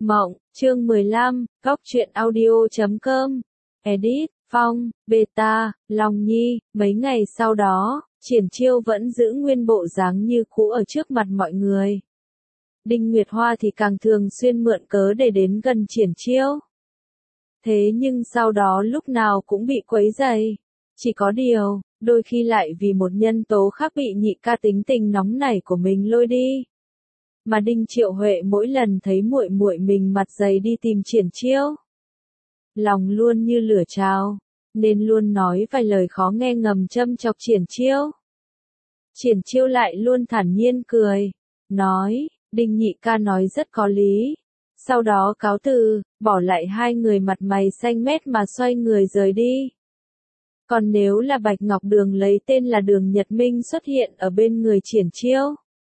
Mộng, chương 15, Góc truyện audio.com, Edit, Phong, Beta, Long Nhi. Mấy ngày sau đó, Triển Chiêu vẫn giữ nguyên bộ dáng như cũ ở trước mặt mọi người. Đinh Nguyệt Hoa thì càng thường xuyên mượn cớ để đến gần Triển Chiêu. Thế nhưng sau đó lúc nào cũng bị quấy rầy. Chỉ có điều, đôi khi lại vì một nhân tố khác bị nhị ca tính tình nóng nảy của mình lôi đi. Mà Đinh Triệu Huệ mỗi lần thấy muội muội mình mặt dày đi tìm Triển Chiêu, lòng luôn như lửa trào, nên luôn nói vài lời khó nghe ngầm châm chọc Triển Chiêu. Triển Chiêu lại luôn thản nhiên cười, nói, Đinh nhị ca nói rất có lý. Sau đó cáo từ, bỏ lại hai người mặt mày xanh mét mà xoay người rời đi. Còn nếu là Bạch Ngọc Đường lấy tên là Đường Nhật Minh xuất hiện ở bên người Triển Chiêu,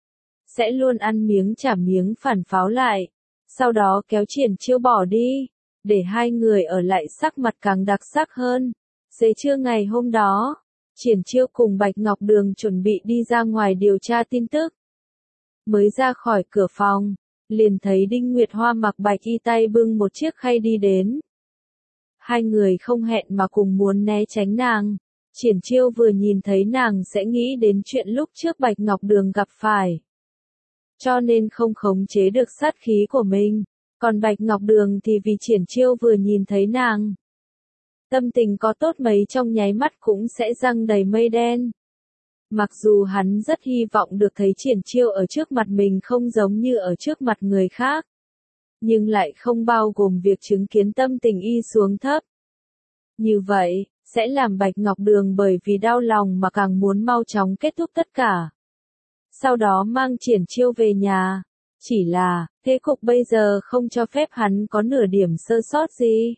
sẽ luôn ăn miếng trả miếng phản pháo lại, sau đó kéo Triển Chiêu bỏ đi, để hai người ở lại sắc mặt càng đặc sắc hơn. Xế trưa ngày hôm đó, Triển Chiêu cùng Bạch Ngọc Đường chuẩn bị đi ra ngoài điều tra tin tức. Mới ra khỏi cửa phòng, liền thấy Đinh Nguyệt Hoa mặc bạch y tay bưng một chiếc khay đi đến. Hai người không hẹn mà cùng muốn né tránh nàng. Triển Chiêu vừa nhìn thấy nàng sẽ nghĩ đến chuyện lúc trước Bạch Ngọc Đường gặp phải, cho nên không khống chế được sát khí của mình. Còn Bạch Ngọc Đường thì vì Triển Chiêu vừa nhìn thấy nàng, tâm tình có tốt mấy trong nháy mắt cũng sẽ răng đầy mây đen. Mặc dù hắn rất hy vọng được thấy Triển Chiêu ở trước mặt mình không giống như ở trước mặt người khác, nhưng lại không bao gồm việc chứng kiến tâm tình y xuống thấp. Như vậy, sẽ làm Bạch Ngọc Đường bởi vì đau lòng mà càng muốn mau chóng kết thúc tất cả. Sau đó mang Triển Chiêu về nhà. Chỉ là, thế cục bây giờ không cho phép hắn có nửa điểm sơ sót gì,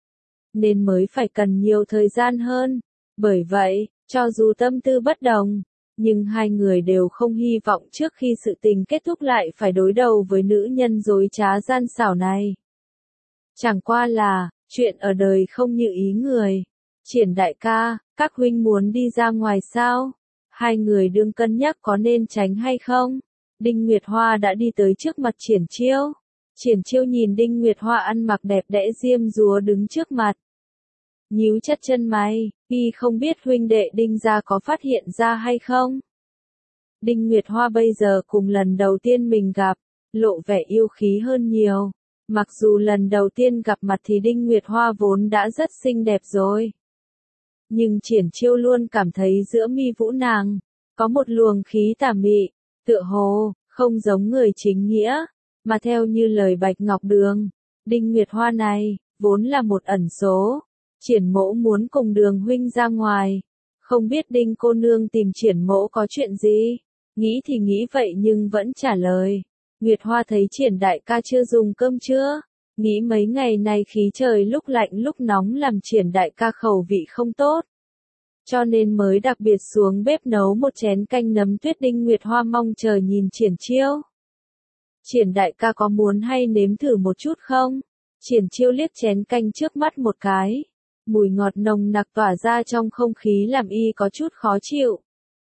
nên mới phải cần nhiều thời gian hơn. Bởi vậy, cho dù tâm tư bất đồng, nhưng hai người đều không hy vọng trước khi sự tình kết thúc lại phải đối đầu với nữ nhân dối trá gian xảo này. Chẳng qua là, chuyện ở đời không như ý người. Triển đại ca, các huynh muốn đi ra ngoài sao? Hai người đương cân nhắc có nên tránh hay không? Đinh Nguyệt Hoa đã đi tới trước mặt Triển Chiêu. Triển Chiêu nhìn Đinh Nguyệt Hoa ăn mặc đẹp đẽ diêm dúa đứng trước mặt, nhíu chặt chân mày, y không biết huynh đệ Đinh gia có phát hiện ra hay không. Đinh Nguyệt Hoa bây giờ cùng lần đầu tiên mình gặp, lộ vẻ yêu khí hơn nhiều. Mặc dù lần đầu tiên gặp mặt thì Đinh Nguyệt Hoa vốn đã rất xinh đẹp rồi, nhưng Triển Chiêu luôn cảm thấy giữa mi vũ nàng có một luồng khí tà mị, tựa hồ không giống người chính nghĩa. Mà theo như lời Bạch Ngọc Đường, Đinh Nguyệt Hoa này vốn là một ẩn số. Triển mỗ muốn cùng Đường huynh ra ngoài, không biết Đinh cô nương tìm Triển mỗ có chuyện gì. Nghĩ thì nghĩ vậy nhưng vẫn trả lời, Nguyệt Hoa thấy Triển đại ca chưa dùng cơm chưa? Nghĩ mấy ngày này khí trời lúc lạnh lúc nóng làm Triển đại ca khẩu vị không tốt, cho nên mới đặc biệt xuống bếp nấu một chén canh nấm tuyết. Đinh Nguyệt Hoa mong chờ nhìn Triển Chiêu. Triển đại ca có muốn hay nếm thử một chút không? Triển Chiêu liếc chén canh trước mắt một cái. Mùi ngọt nồng nặc tỏa ra trong không khí làm y có chút khó chịu.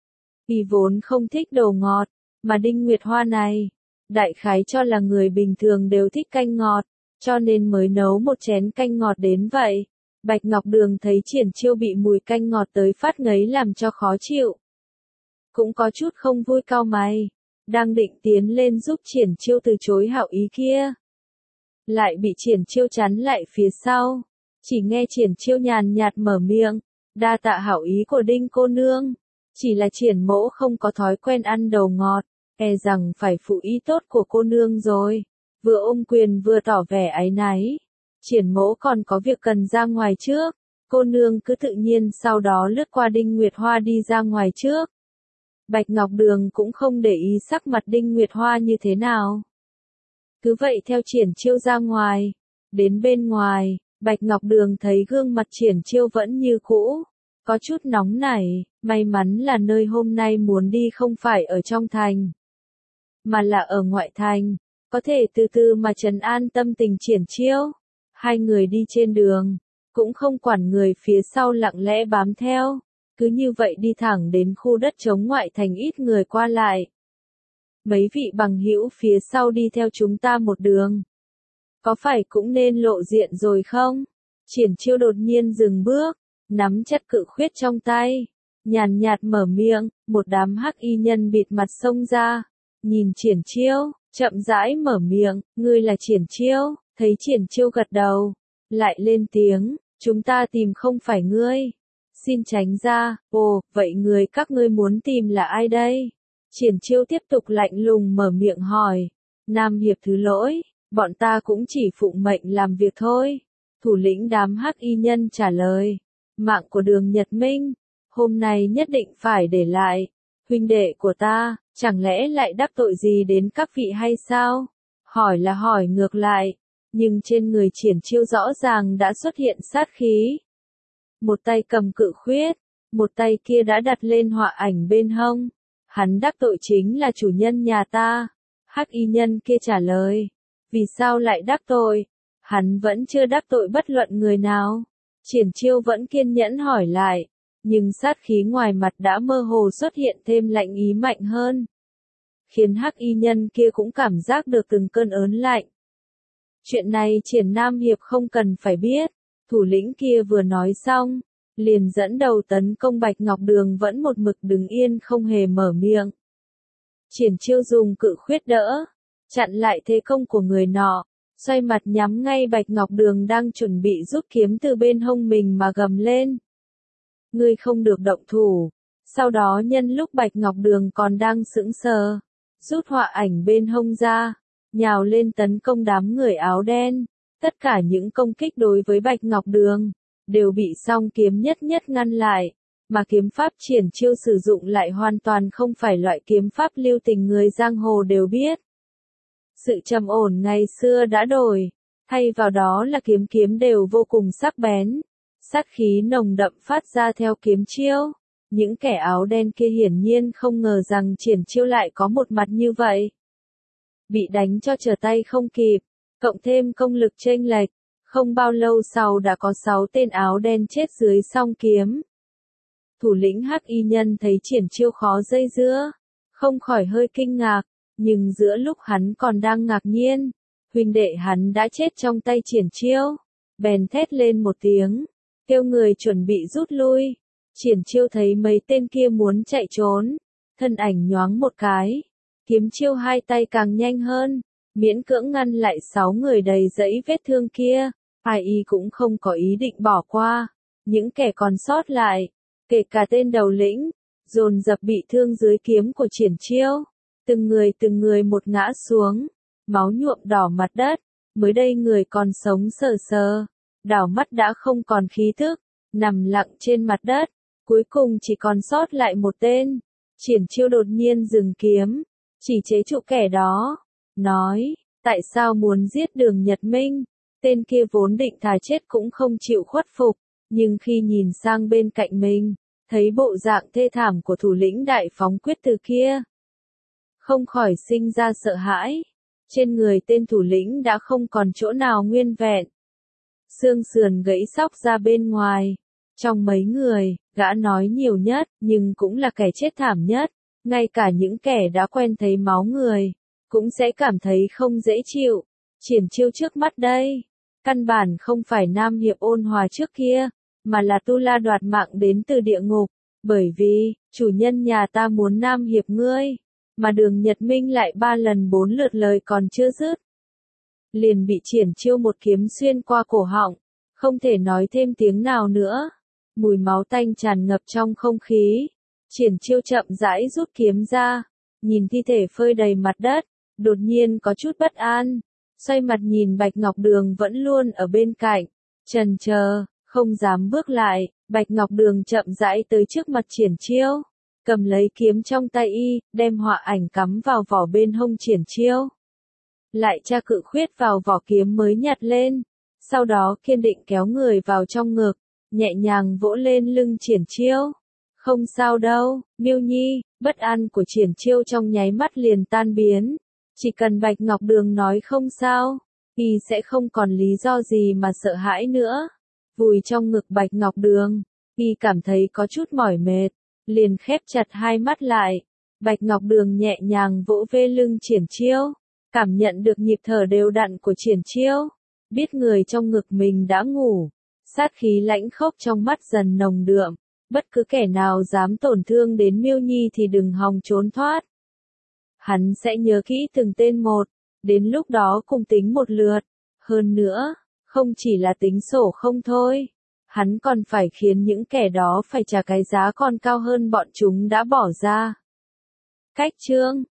Y vốn không thích đồ ngọt, mà Đinh Nguyệt Hoa này, đại khái cho là người bình thường đều thích canh ngọt, cho nên mới nấu một chén canh ngọt đến vậy. Bạch Ngọc Đường thấy Triển Chiêu bị mùi canh ngọt tới phát ngấy làm cho khó chịu, cũng có chút không vui cau mày, đang định tiến lên giúp Triển Chiêu từ chối hảo ý kia, lại bị Triển Chiêu chắn lại phía sau. Chỉ nghe Triển Chiêu nhàn nhạt mở miệng, đa tạ hảo ý của Đinh cô nương, chỉ là Triển mỗ không có thói quen ăn đồ ngọt, e rằng phải phụ ý tốt của cô nương rồi. Vừa ôm quyền vừa tỏ vẻ áy náy. Triển mỗ còn có việc cần ra ngoài trước, cô nương cứ tự nhiên. Sau đó lướt qua Đinh Nguyệt Hoa đi ra ngoài trước. Bạch Ngọc Đường cũng không để ý sắc mặt Đinh Nguyệt Hoa như thế nào, cứ vậy theo Triển Chiêu ra ngoài. Đến bên ngoài, Bạch Ngọc Đường thấy gương mặt Triển Chiêu vẫn như cũ, có chút nóng nảy. May mắn là nơi hôm nay muốn đi không phải ở trong thành, mà là ở ngoại thành, có thể từ từ mà trấn an tâm tình Triển Chiêu. Hai người đi trên đường, cũng không quản người phía sau lặng lẽ bám theo, cứ như vậy đi thẳng đến khu đất trống ngoại thành ít người qua lại. Mấy vị bằng hữu phía sau đi theo chúng ta một đường. có phải cũng nên lộ diện rồi không? Triển Chiêu đột nhiên dừng bước, nắm chặt cự khuyết trong tay, nhàn nhạt mở miệng, một đám hắc y nhân bịt mặt xông ra, nhìn Triển Chiêu, chậm rãi mở miệng, ngươi là Triển Chiêu, thấy Triển Chiêu gật đầu, lại lên tiếng, chúng ta tìm không phải ngươi, xin tránh ra, ồ, vậy người các ngươi muốn tìm là ai đây? Triển Chiêu tiếp tục lạnh lùng mở miệng hỏi, Nam Hiệp thứ lỗi, bọn ta cũng chỉ phụng mệnh làm việc thôi. Thủ lĩnh đám hắc y nhân trả lời, mạng của Đường Nhật Minh, hôm nay nhất định phải để lại, huynh đệ của ta, chẳng lẽ lại đắc tội gì đến các vị hay sao? Hỏi là hỏi ngược lại, nhưng trên người Triển Chiêu rõ ràng đã xuất hiện sát khí. Một tay cầm cự khuyết, một tay kia đã đặt lên họa ảnh bên hông, hắn đắc tội chính là chủ nhân nhà ta. Hắc y nhân kia trả lời, vì sao lại đắc tội? Hắn vẫn chưa đắc tội bất luận người nào. Triển Chiêu vẫn kiên nhẫn hỏi lại, nhưng sát khí ngoài mặt đã mơ hồ xuất hiện thêm lạnh ý mạnh hơn, khiến hắc y nhân kia cũng cảm giác được từng cơn ớn lạnh. Chuyện này Triển Nam Hiệp không cần phải biết, thủ lĩnh kia vừa nói xong, liền dẫn đầu tấn công Bạch Ngọc Đường vẫn một mực đứng yên không hề mở miệng. Triển Chiêu dùng cự khuyết đỡ, chặn lại thế công của người nọ, xoay mặt nhắm ngay Bạch Ngọc Đường đang chuẩn bị rút kiếm từ bên hông mình mà gầm lên. Ngươi không được động thủ. Sau đó nhân lúc Bạch Ngọc Đường còn đang sững sờ, rút họa ảnh bên hông ra, nhào lên tấn công đám người áo đen. Tất cả những công kích đối với Bạch Ngọc Đường đều bị song kiếm nhất nhất ngăn lại, mà kiếm pháp Triển Chiêu sử dụng lại hoàn toàn không phải loại kiếm pháp lưu tình người giang hồ đều biết. Sự trầm ổn ngày xưa đã đổi, thay vào đó là kiếm kiếm đều vô cùng sắc bén, sát khí nồng đậm phát ra theo kiếm chiêu. Những kẻ áo đen kia hiển nhiên không ngờ rằng Triển Chiêu lại có một mặt như vậy. Bị đánh cho trở tay không kịp, cộng thêm công lực chênh lệch, không bao lâu sau đã có 6 tên áo đen chết dưới song kiếm. Thủ lĩnh hắc y nhân thấy Triển Chiêu khó dây dưa, không khỏi hơi kinh ngạc, nhưng giữa lúc hắn còn đang ngạc nhiên, huynh đệ hắn đã chết trong tay Triển Chiêu, bèn thét lên một tiếng, kêu người chuẩn bị rút lui. Triển Chiêu thấy mấy tên kia muốn chạy trốn, thân ảnh nhoáng một cái, kiếm chiêu hai tay càng nhanh hơn, miễn cưỡng ngăn lại 6 người đầy dẫy vết thương kia. Ai y cũng không có ý định bỏ qua, những kẻ còn sót lại, kể cả tên đầu lĩnh, dồn dập bị thương dưới kiếm của Triển Chiêu, từng người một ngã xuống, máu nhuộm đỏ mặt đất, mới đây người còn sống sờ sờ, đảo mắt đã không còn khí thức, nằm lặng trên mặt đất, cuối cùng chỉ còn sót lại một tên. Triển Chiêu đột nhiên dừng kiếm, chỉ chế trụ kẻ đó, nói, tại sao muốn giết Đường Nhật Minh? Tên kia vốn định thà chết cũng không chịu khuất phục, nhưng khi nhìn sang bên cạnh mình, thấy bộ dạng thê thảm của thủ lĩnh đại phóng quyết từ kia, không khỏi sinh ra sợ hãi. Trên người tên thủ lĩnh đã không còn chỗ nào nguyên vẹn, xương sườn gãy xóc ra bên ngoài. Trong mấy người, gã nói nhiều nhất, nhưng cũng là kẻ chết thảm nhất. Ngay cả những kẻ đã quen thấy máu người, cũng sẽ cảm thấy không dễ chịu. Triển Chiêu trước mắt đây, căn bản không phải Nam Hiệp ôn hòa trước kia, mà là tu la đoạt mạng đến từ địa ngục. Bởi vì, chủ nhân nhà ta muốn Nam Hiệp ngươi, mà Đường Nhật Minh lại 3 lần 4 lượt lời còn chưa dứt, liền bị Triển Chiêu một kiếm xuyên qua cổ họng, không thể nói thêm tiếng nào nữa. Mùi máu tanh tràn ngập trong không khí. Triển Chiêu chậm rãi rút kiếm ra, nhìn thi thể phơi đầy mặt đất, đột nhiên có chút bất an, xoay mặt nhìn Bạch Ngọc Đường vẫn luôn ở bên cạnh, chần chờ, không dám bước lại. Bạch Ngọc Đường chậm rãi tới trước mặt Triển Chiêu, cầm lấy kiếm trong tay y, đem họa ảnh cắm vào vỏ bên hông Triển Chiêu, lại tra cự khuyết vào vỏ kiếm mới nhặt lên, sau đó kiên định kéo người vào trong ngực, nhẹ nhàng vỗ lên lưng Triển Chiêu. Không sao đâu, Miêu Nhi. Bất an của Triển Chiêu trong nháy mắt liền tan biến. Chỉ cần Bạch Ngọc Đường nói không sao, y sẽ không còn lý do gì mà sợ hãi nữa. Vùi trong ngực Bạch Ngọc Đường, y cảm thấy có chút mỏi mệt, liền khép chặt hai mắt lại. Bạch Ngọc Đường nhẹ nhàng vỗ về lưng Triển Chiêu, cảm nhận được nhịp thở đều đặn của Triển Chiêu, biết người trong ngực mình đã ngủ, sát khí lãnh khốc trong mắt dần nồng đượm, bất cứ kẻ nào dám tổn thương đến Miêu Nhi thì đừng hòng trốn thoát. Hắn sẽ nhớ kỹ từng tên một, đến lúc đó cùng tính một lượt, hơn nữa, không chỉ là tính sổ không thôi, hắn còn phải khiến những kẻ đó phải trả cái giá còn cao hơn bọn chúng đã bỏ ra. Cách chương